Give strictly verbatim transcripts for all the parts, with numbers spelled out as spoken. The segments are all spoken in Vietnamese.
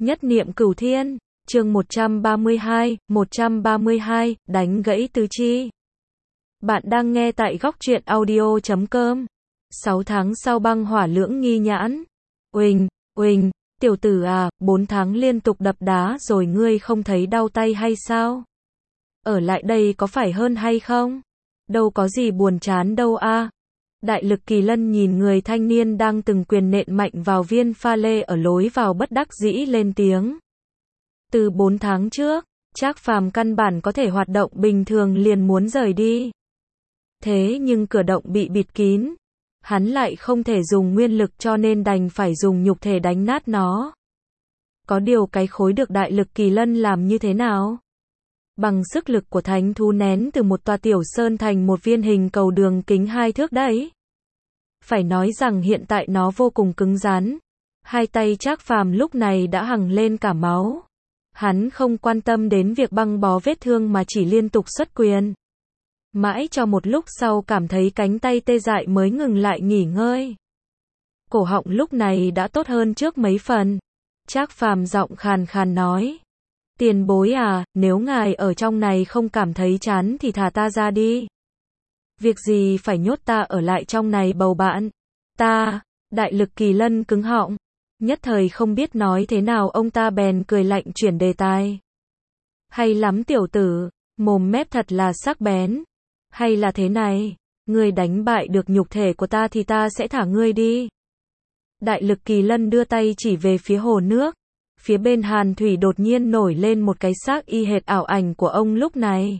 Nhất niệm cửu thiên, chương một trăm ba mươi hai, một trăm ba mươi hai, đánh gãy tứ chi. Bạn đang nghe tại góc truyện audio chấm com. sáu tháng sau băng hỏa lưỡng nghi nhãn. Uỳnh, uỳnh, tiểu tử à, bốn tháng liên tục đập đá rồi ngươi không thấy đau tay hay sao? Ở lại đây có phải hơn hay không? Đâu có gì buồn chán đâu a. Đại lực kỳ lân nhìn người thanh niên đang từng quyền nện mạnh vào viên pha lê ở lối vào bất đắc dĩ lên tiếng. Từ bốn tháng trước, Trác Phàm căn bản có thể hoạt động bình thường liền muốn rời đi. Thế nhưng cửa động bị bịt kín, hắn lại không thể dùng nguyên lực cho nên đành phải dùng nhục thể đánh nát nó. Có điều cái khối được đại lực kỳ lân làm như thế nào? Bằng sức lực của thánh thú nén từ một tòa tiểu sơn thành một viên hình cầu đường kính hai thước đấy. Phải nói rằng hiện tại nó vô cùng cứng rắn. Hai tay Trác Phàm lúc này đã hằng lên cả máu. Hắn không quan tâm đến việc băng bó vết thương mà chỉ liên tục xuất quyền. Mãi cho một lúc sau cảm thấy cánh tay tê dại mới ngừng lại nghỉ ngơi. Cổ họng lúc này đã tốt hơn trước mấy phần. Trác Phàm giọng khàn khàn nói. Tiền bối à, nếu ngài ở trong này không cảm thấy chán thì thả ta ra đi. Việc gì phải nhốt ta ở lại trong này bầu bạn. Ta, đại lực kỳ lân cứng họng. Nhất thời không biết nói thế nào ông ta bèn cười lạnh chuyển đề tài. Hay lắm tiểu tử, mồm mép thật là sắc bén. Hay là thế này, ngươi đánh bại được nhục thể của ta thì ta sẽ thả ngươi đi. Đại lực kỳ lân đưa tay chỉ về phía hồ nước. Phía bên hàn thủy đột nhiên nổi lên một cái xác y hệt ảo ảnh của ông lúc này.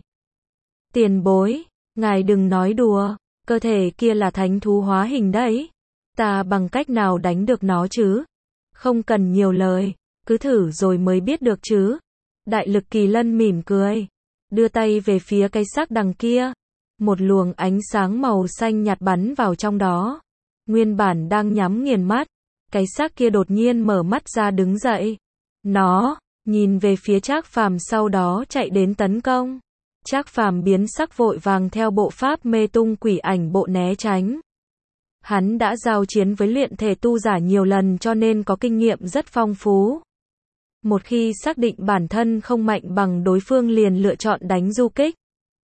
Tiền bối, ngài đừng nói đùa, cơ thể kia là thánh thú hóa hình đấy. Ta bằng cách nào đánh được nó chứ? Không cần nhiều lời, cứ thử rồi mới biết được chứ. Đại lực kỳ lân mỉm cười, đưa tay về phía cái xác đằng kia. Một luồng ánh sáng màu xanh nhạt bắn vào trong đó. Nguyên bản đang nhắm nghiền mắt, cái xác kia đột nhiên mở mắt ra đứng dậy. Nó nhìn về phía Trác Phàm sau đó chạy đến tấn công. Trác Phàm biến sắc vội vàng theo bộ pháp mê tung quỷ ảnh bộ né tránh. Hắn đã giao chiến với luyện thể tu giả nhiều lần cho nên có kinh nghiệm rất phong phú. Một khi xác định bản thân không mạnh bằng đối phương liền lựa chọn đánh du kích.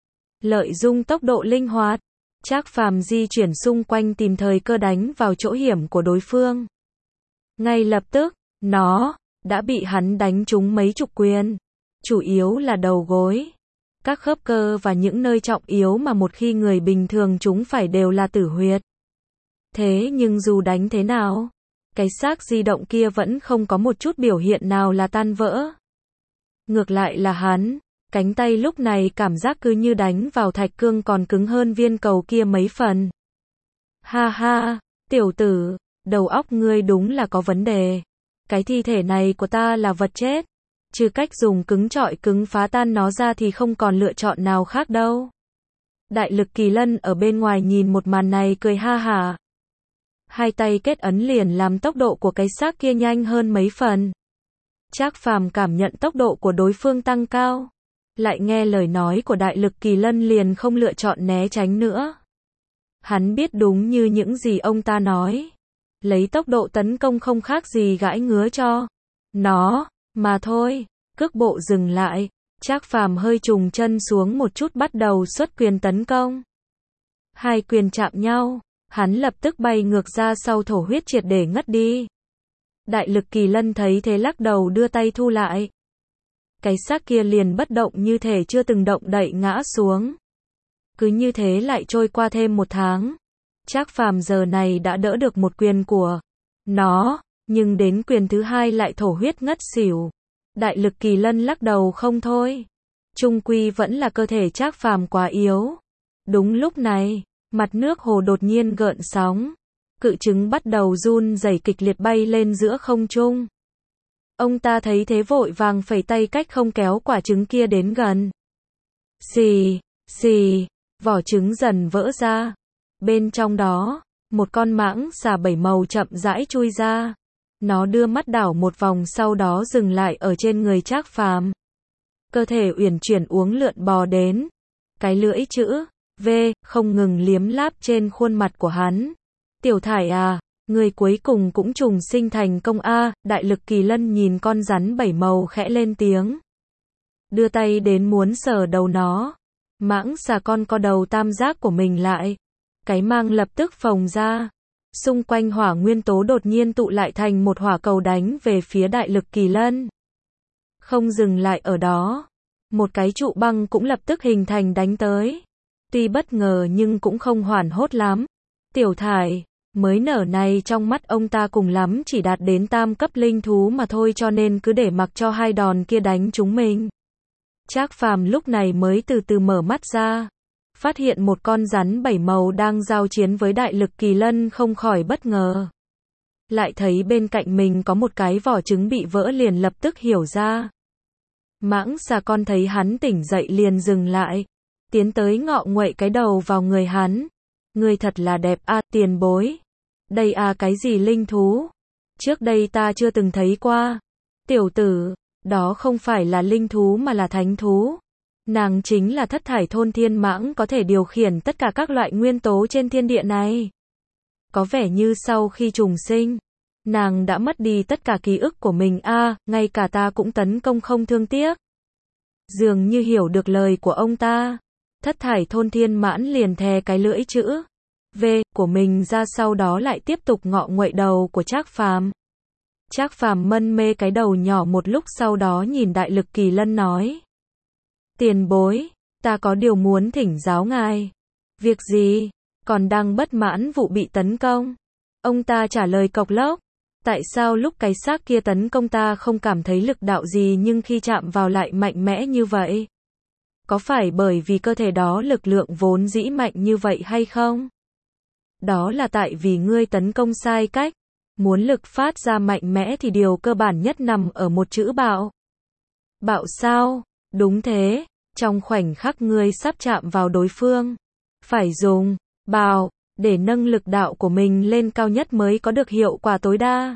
Lợi dụng tốc độ linh hoạt, Trác Phàm di chuyển xung quanh tìm thời cơ đánh vào chỗ hiểm của đối phương. Ngay lập tức, nó đã bị hắn đánh trúng mấy chục quyền, chủ yếu là đầu gối, các khớp cơ và những nơi trọng yếu mà một khi người bình thường chúng phải đều là tử huyệt. Thế nhưng dù đánh thế nào, cái xác di động kia vẫn không có một chút biểu hiện nào là tan vỡ. Ngược lại là hắn, cánh tay lúc này cảm giác cứ như đánh vào thạch cương còn cứng hơn viên cầu kia mấy phần. Ha ha, tiểu tử, đầu óc ngươi đúng là có vấn đề. Cái thi thể này của ta là vật chết. Trừ cách dùng cứng trọi cứng phá tan nó ra thì không còn lựa chọn nào khác đâu. Đại lực kỳ lân ở bên ngoài nhìn một màn này cười ha hả. Hai tay kết ấn liền làm tốc độ của cái xác kia nhanh hơn mấy phần. Trác Phàm cảm nhận tốc độ của đối phương tăng cao. Lại nghe lời nói của đại lực kỳ lân liền không lựa chọn né tránh nữa. Hắn biết đúng như những gì ông ta nói. Lấy tốc độ tấn công không khác gì gãi ngứa cho nó, mà thôi. Cước bộ dừng lại, Trác Phàm hơi trùng chân xuống một chút bắt đầu xuất quyền tấn công. Hai quyền chạm nhau, hắn lập tức bay ngược ra sau thổ huyết triệt để ngất đi. Đại lực kỳ lân thấy thế lắc đầu đưa tay thu lại. Cái xác kia liền bất động như thể chưa từng động đậy ngã xuống. Cứ như thế lại trôi qua thêm một tháng. Trác Phàm giờ này đã đỡ được một quyền của nó, nhưng đến quyền thứ hai lại thổ huyết ngất xỉu. Đại lực kỳ lân lắc đầu không thôi. Chung quy vẫn là cơ thể Trác Phàm quá yếu. Đúng lúc này, mặt nước hồ đột nhiên gợn sóng. Cự trứng bắt đầu run rẩy kịch liệt bay lên giữa không trung. Ông ta thấy thế vội vàng phẩy tay cách không kéo quả trứng kia đến gần. Xì, xì, vỏ trứng dần vỡ ra. Bên trong đó, một con mãng xà bảy màu chậm rãi chui ra. Nó đưa mắt đảo một vòng sau đó dừng lại ở trên người Trác Phàm. Cơ thể uyển chuyển uốn lượn bò đến. Cái lưỡi chữ V không ngừng liếm láp trên khuôn mặt của hắn. Tiểu Thải à, Người cuối cùng cũng trùng sinh thành công a, Đại Lực Kỳ Lân nhìn con rắn bảy màu khẽ lên tiếng. Đưa tay đến muốn sờ đầu nó. Mãng xà con co đầu tam giác của mình lại. Cái mang lập tức phồng ra. Xung quanh hỏa nguyên tố đột nhiên tụ lại thành một hỏa cầu đánh về phía Đại Lực Kỳ Lân. Không dừng lại ở đó. Một cái trụ băng cũng lập tức hình thành đánh tới. Tuy bất ngờ nhưng cũng không hoảng hốt lắm. Tiểu thải, mới nở này trong mắt ông ta cùng lắm chỉ đạt đến tam cấp linh thú mà thôi, cho nên cứ để mặc cho hai đòn kia đánh chúng mình. Trác Phàm lúc này mới từ từ mở mắt ra. Phát hiện một con rắn bảy màu đang giao chiến với Đại Lực Kỳ Lân, không khỏi bất ngờ. Lại thấy bên cạnh mình có một cái vỏ trứng bị vỡ, liền lập tức hiểu ra. Mãng xà con thấy hắn tỉnh dậy liền dừng lại. Tiến tới ngọ nguậy cái đầu vào người hắn. Người thật là đẹp a, tiền bối. Đây à cái gì linh thú? Trước đây ta chưa từng thấy qua. Tiểu tử, đó không phải là linh thú mà là thánh thú. Nàng chính là thất thải thôn thiên mãng, có thể điều khiển tất cả các loại nguyên tố trên thiên địa này. Có vẻ như sau khi trùng sinh, nàng đã mất đi tất cả ký ức của mình a, à, ngay cả ta cũng tấn công không thương tiếc. Dường như hiểu được lời của ông ta. Thất thải thôn thiên mãn liền thè cái lưỡi chữ V của mình ra, sau đó lại tiếp tục ngọ nguậy đầu của Trác Phàm. Trác Phàm mân mê cái đầu nhỏ một lúc, sau đó nhìn Đại Lực Kỳ Lân nói. Tiền bối, ta có điều muốn thỉnh giáo ngài. Việc gì? Còn đang bất mãn vụ bị tấn công? Ông ta trả lời cộc lốc. Tại sao lúc cái xác kia tấn công ta không cảm thấy lực đạo gì nhưng khi chạm vào lại mạnh mẽ như vậy? Có phải bởi vì cơ thể đó lực lượng vốn dĩ mạnh như vậy hay không? Đó là tại vì ngươi tấn công sai cách. Muốn lực phát ra mạnh mẽ thì điều cơ bản nhất nằm ở một chữ bạo. Bạo sao? Đúng thế, trong khoảnh khắc ngươi sắp chạm vào đối phương, phải dùng bạo để nâng lực đạo của mình lên cao nhất mới có được hiệu quả tối đa.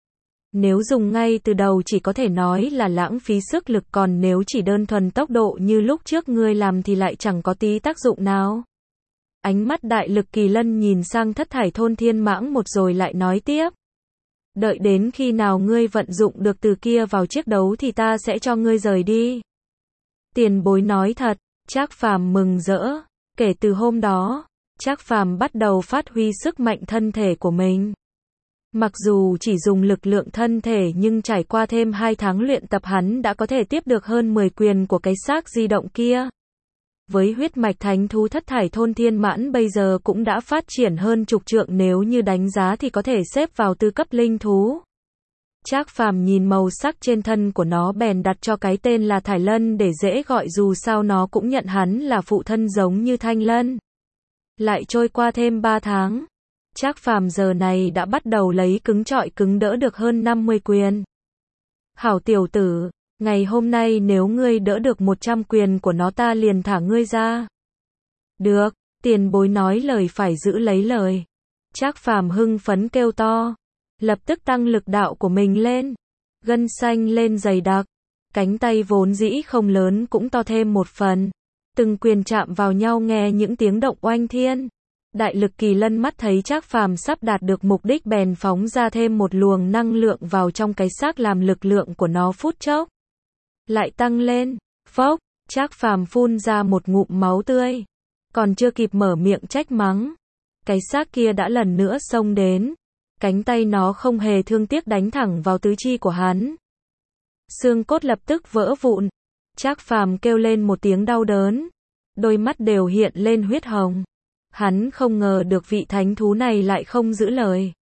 Nếu dùng ngay từ đầu chỉ có thể nói là lãng phí sức lực, còn nếu chỉ đơn thuần tốc độ như lúc trước ngươi làm thì lại chẳng có tí tác dụng nào. Ánh mắt Đại Lực Kỳ Lân nhìn sang thất thải thôn thiên mãng một rồi lại nói tiếp. Đợi đến khi nào ngươi vận dụng được từ kia vào chiếc đấu thì ta sẽ cho ngươi rời đi. Tiền bối nói thật, Trác Phàm mừng rỡ. Kể từ hôm đó, Trác Phàm bắt đầu phát huy sức mạnh thân thể của mình. Mặc dù chỉ dùng lực lượng thân thể nhưng trải qua thêm hai tháng luyện tập, hắn đã có thể tiếp được hơn mười quyền của cái xác di động kia. Với huyết mạch thánh thú thất thải thôn thiên mãn bây giờ cũng đã phát triển hơn chục trượng, nếu như đánh giá thì có thể xếp vào tư cấp linh thú. Trác Phàm nhìn màu sắc trên thân của nó bèn đặt cho cái tên là Thải Lân để dễ gọi, dù sao nó cũng nhận hắn là phụ thân giống như Thanh Lân. Lại trôi qua thêm ba tháng, Trác Phàm giờ này đã bắt đầu lấy cứng trọi cứng đỡ được hơn năm mươi quyền. Hảo tiểu tử, ngày hôm nay nếu ngươi đỡ được một trăm quyền của nó ta liền thả ngươi ra. Được, tiền bối nói lời phải giữ lấy lời. Trác Phàm hưng phấn kêu to. Lập tức tăng lực đạo của mình lên. Gân xanh lên dày đặc. Cánh tay vốn dĩ không lớn cũng to thêm một phần. Từng quyền chạm vào nhau nghe những tiếng động oanh thiên. Đại Lực Kỳ Lân mắt thấy Trác Phàm sắp đạt được mục đích bèn phóng ra thêm một luồng năng lượng vào trong cái xác, làm lực lượng của nó phút chốc lại tăng lên. Phốc, Trác Phàm phun ra một ngụm máu tươi. Còn chưa kịp mở miệng trách mắng, cái xác kia đã lần nữa xông đến. Cánh tay nó không hề thương tiếc đánh thẳng vào tứ chi của hắn. Xương cốt lập tức vỡ vụn. Trác Phàm kêu lên một tiếng đau đớn. Đôi mắt đều hiện lên huyết hồng. Hắn không ngờ được vị thánh thú này lại không giữ lời.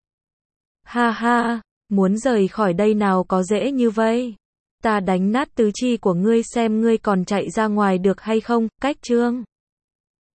Ha ha, muốn rời khỏi đây nào có dễ như vậy. Ta đánh nát tứ chi của ngươi xem ngươi còn chạy ra ngoài được hay không, cách trương.